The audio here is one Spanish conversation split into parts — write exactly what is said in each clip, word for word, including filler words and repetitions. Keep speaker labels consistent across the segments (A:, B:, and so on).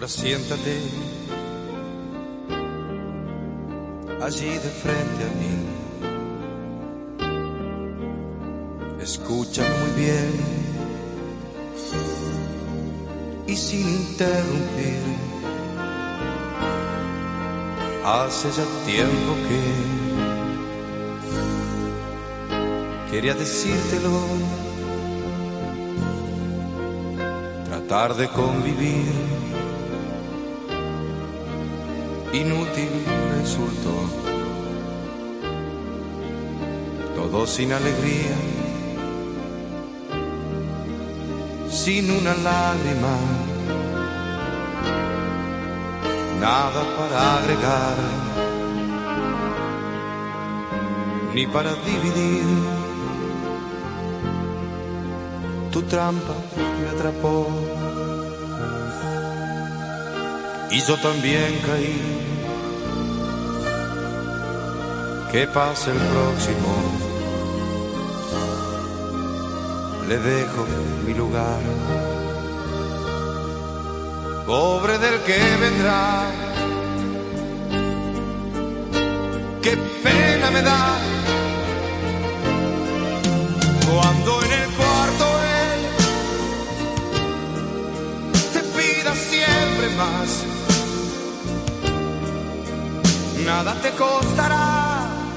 A: Ahora siéntate allí de frente a mí. Escúchame muy bien y sin interrumpir. Hace ya tiempo que quería decírtelo, tratar de convivir. Inútil resultó, todo sin alegría, sin una lágrima, nada para agregar, ni para dividir. Tu trampa me atrapó y yo también caí. Que pase el próximo, le dejo mi lugar. Pobre del que vendrá, qué pena me da cuando en el cuarto él te pida siempre más. Nada te costará,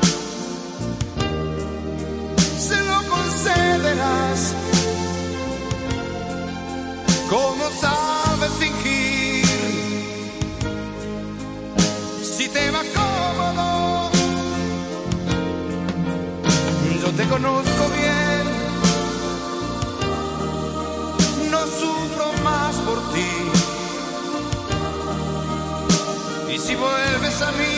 A: se lo concederás. ¿Cómo sabes fingir? Si te va cómodo, yo te conozco bien, no sufro más por ti. Y si vuelves a mí,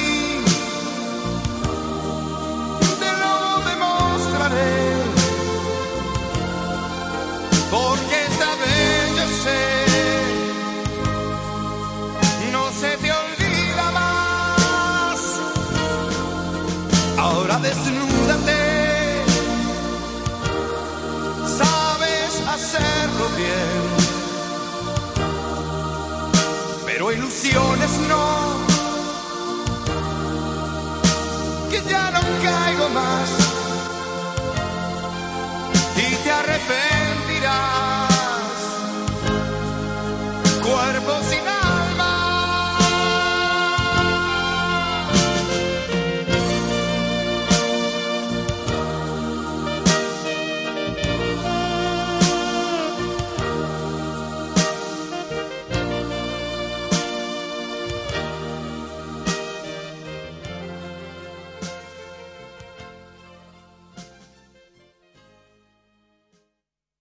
A: te lo demostraré, porque esta vez yo sé, no se te olvida más. Ahora desnúdate, sabes hacerlo bien, pero ilusiones no, que ya no caigo más y te arrepientes.